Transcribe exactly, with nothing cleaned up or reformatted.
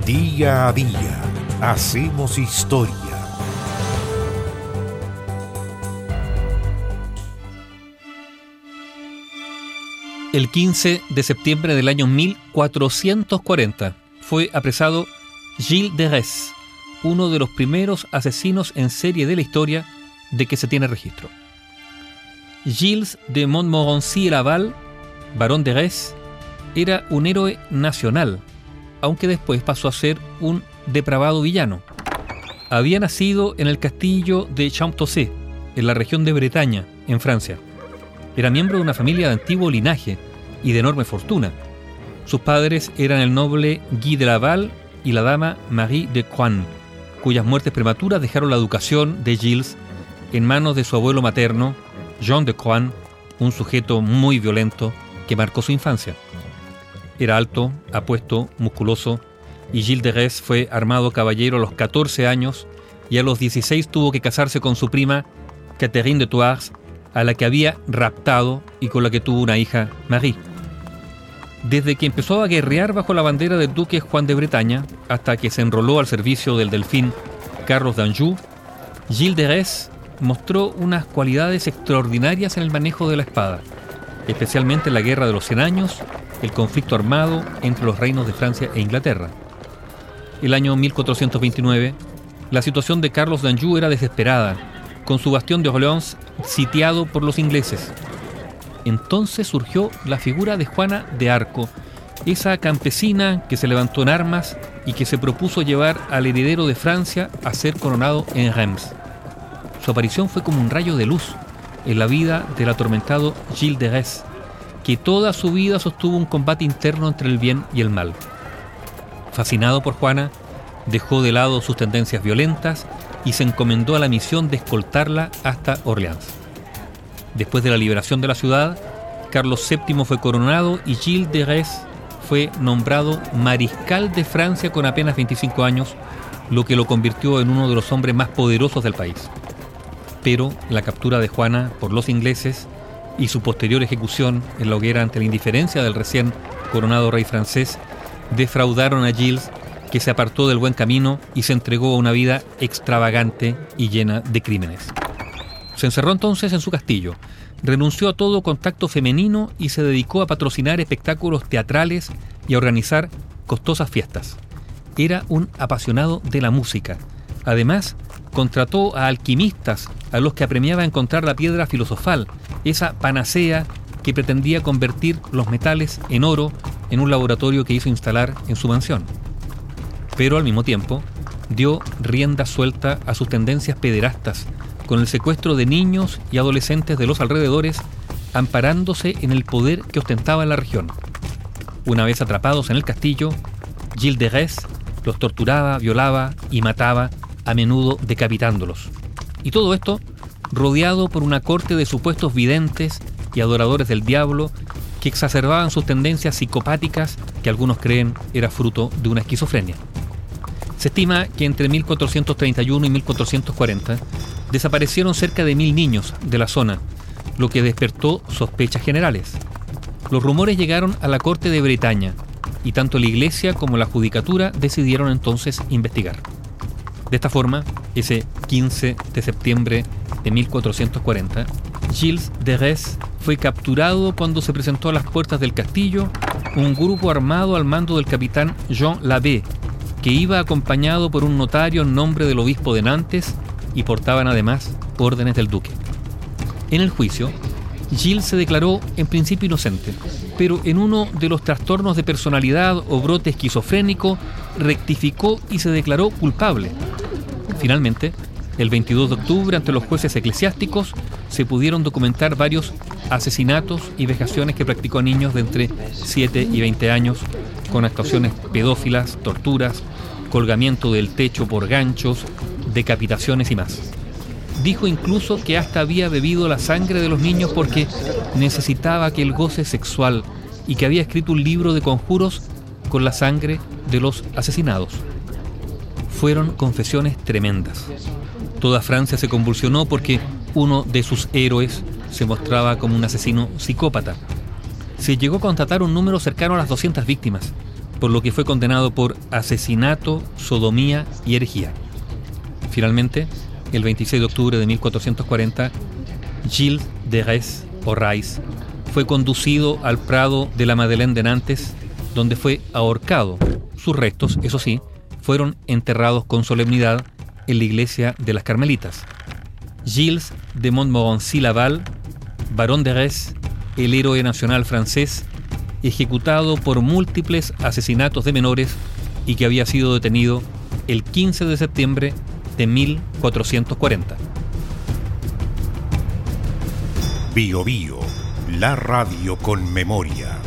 Día a día hacemos historia. El quince de septiembre del año mil cuatrocientos cuarenta fue apresado Gilles de Retz, uno de los primeros asesinos en serie de la historia de que se tiene registro. Gilles de Montmorency Laval, barón de Retz, era un héroe nacional, aunque después pasó a ser un depravado villano. Había nacido en el castillo de Champtocé, en la región de Bretaña, en Francia. Era miembro de una familia de antiguo linaje y de enorme fortuna. Sus padres eran el noble Guy de Laval y la dama Marie de Coin, cuyas muertes prematuras dejaron la educación de Gilles en manos de su abuelo materno, Jean de Coin, un sujeto muy violento que marcó su infancia. Era alto, apuesto, musculoso, y Gilles de Retz fue armado caballero a los catorce años y a los dieciséis tuvo que casarse con su prima Catherine de Thouars, a la que había raptado y con la que tuvo una hija, Marie. Desde que empezó a guerrear bajo la bandera del duque Juan de Bretaña hasta que se enroló al servicio del delfín Carlos d'Anjou, Gilles de Retz mostró unas cualidades extraordinarias en el manejo de la espada, especialmente en la Guerra de los Cien Años, el conflicto armado entre los reinos de Francia e Inglaterra. El año mil cuatrocientos veintinueve, la situación de Carlos d'Anjou era desesperada, con su bastión de Orleans sitiado por los ingleses. Entonces surgió la figura de Juana de Arco, esa campesina que se levantó en armas y que se propuso llevar al heredero de Francia a ser coronado en Reims. Su aparición fue como un rayo de luz en la vida del atormentado Gilles de Retz, que toda su vida sostuvo un combate interno entre el bien y el mal. Fascinado por Juana, dejó de lado sus tendencias violentas y se encomendó a la misión de escoltarla hasta Orleans. Después de la liberación de la ciudad, Carlos séptimo fue coronado y Gilles de Retz fue nombrado mariscal de Francia con apenas veinticinco años, lo que lo convirtió en uno de los hombres más poderosos del país. Pero la captura de Juana por los ingleses y su posterior ejecución en la hoguera ante la indiferencia del recién coronado rey francés defraudaron a Gilles, que se apartó del buen camino y se entregó a una vida extravagante y llena de crímenes. Se encerró entonces en su castillo, renunció a todo contacto femenino y se dedicó a patrocinar espectáculos teatrales y a organizar costosas fiestas. Era un apasionado de la música. Además, contrató a alquimistas a los que apremiaba a encontrar la piedra filosofal, esa panacea que pretendía convertir los metales en oro en un laboratorio que hizo instalar en su mansión. Pero al mismo tiempo dio rienda suelta a sus tendencias pederastas con el secuestro de niños y adolescentes de los alrededores, amparándose en el poder que ostentaba en la región. Una vez atrapados en el castillo, Gilles de Retz los torturaba, violaba y mataba, a menudo decapitándolos. Y todo esto rodeado por una corte de supuestos videntes y adoradores del diablo que exacerbaban sus tendencias psicopáticas, que algunos creen era fruto de una esquizofrenia. Se estima que entre mil cuatrocientos treinta y uno y mil cuatrocientos cuarenta desaparecieron cerca de mil niños de la zona, lo que despertó sospechas generales. Los rumores llegaron a la corte de Bretaña y tanto la iglesia como la judicatura decidieron entonces investigar. De esta forma, ese quince de septiembre de mil cuatrocientos cuarenta, Gilles de Retz fue capturado cuando se presentó a las puertas del castillo un grupo armado al mando del capitán Jean Labbé, que iba acompañado por un notario en nombre del obispo de Nantes y portaban además órdenes del duque. En el juicio, Gilles se declaró en principio inocente, pero en uno de los trastornos de personalidad o brote esquizofrénico rectificó y se declaró culpable. Finalmente, el veintidós de octubre, ante los jueces eclesiásticos, se pudieron documentar varios asesinatos y vejaciones que practicó a niños de entre siete y veinte años, con actuaciones pedófilas, torturas, colgamiento del techo por ganchos, decapitaciones y más. Dijo incluso que hasta había bebido la sangre de los niños porque necesitaba aquel goce sexual y que había escrito un libro de conjuros con la sangre de los asesinados. Fueron confesiones tremendas. Toda Francia se convulsionó porque uno de sus héroes se mostraba como un asesino psicópata. Se llegó a constatar un número cercano a las doscientas víctimas, por lo que fue condenado por asesinato, sodomía y herejía. Finalmente, el veintiséis de octubre de mil cuatrocientos cuarenta, Gilles de Rais, o Rais, fue conducido al Prado de la Madeleine de Nantes, donde fue ahorcado. Sus restos, eso sí, fueron enterrados con solemnidad en la iglesia de las Carmelitas. Gilles de Montmorency-Laval, barón de Rais, el héroe nacional francés, ejecutado por múltiples asesinatos de menores y que había sido detenido el quince de septiembre de mil cuatrocientos cuarenta. Bio Bio, la radio con memoria.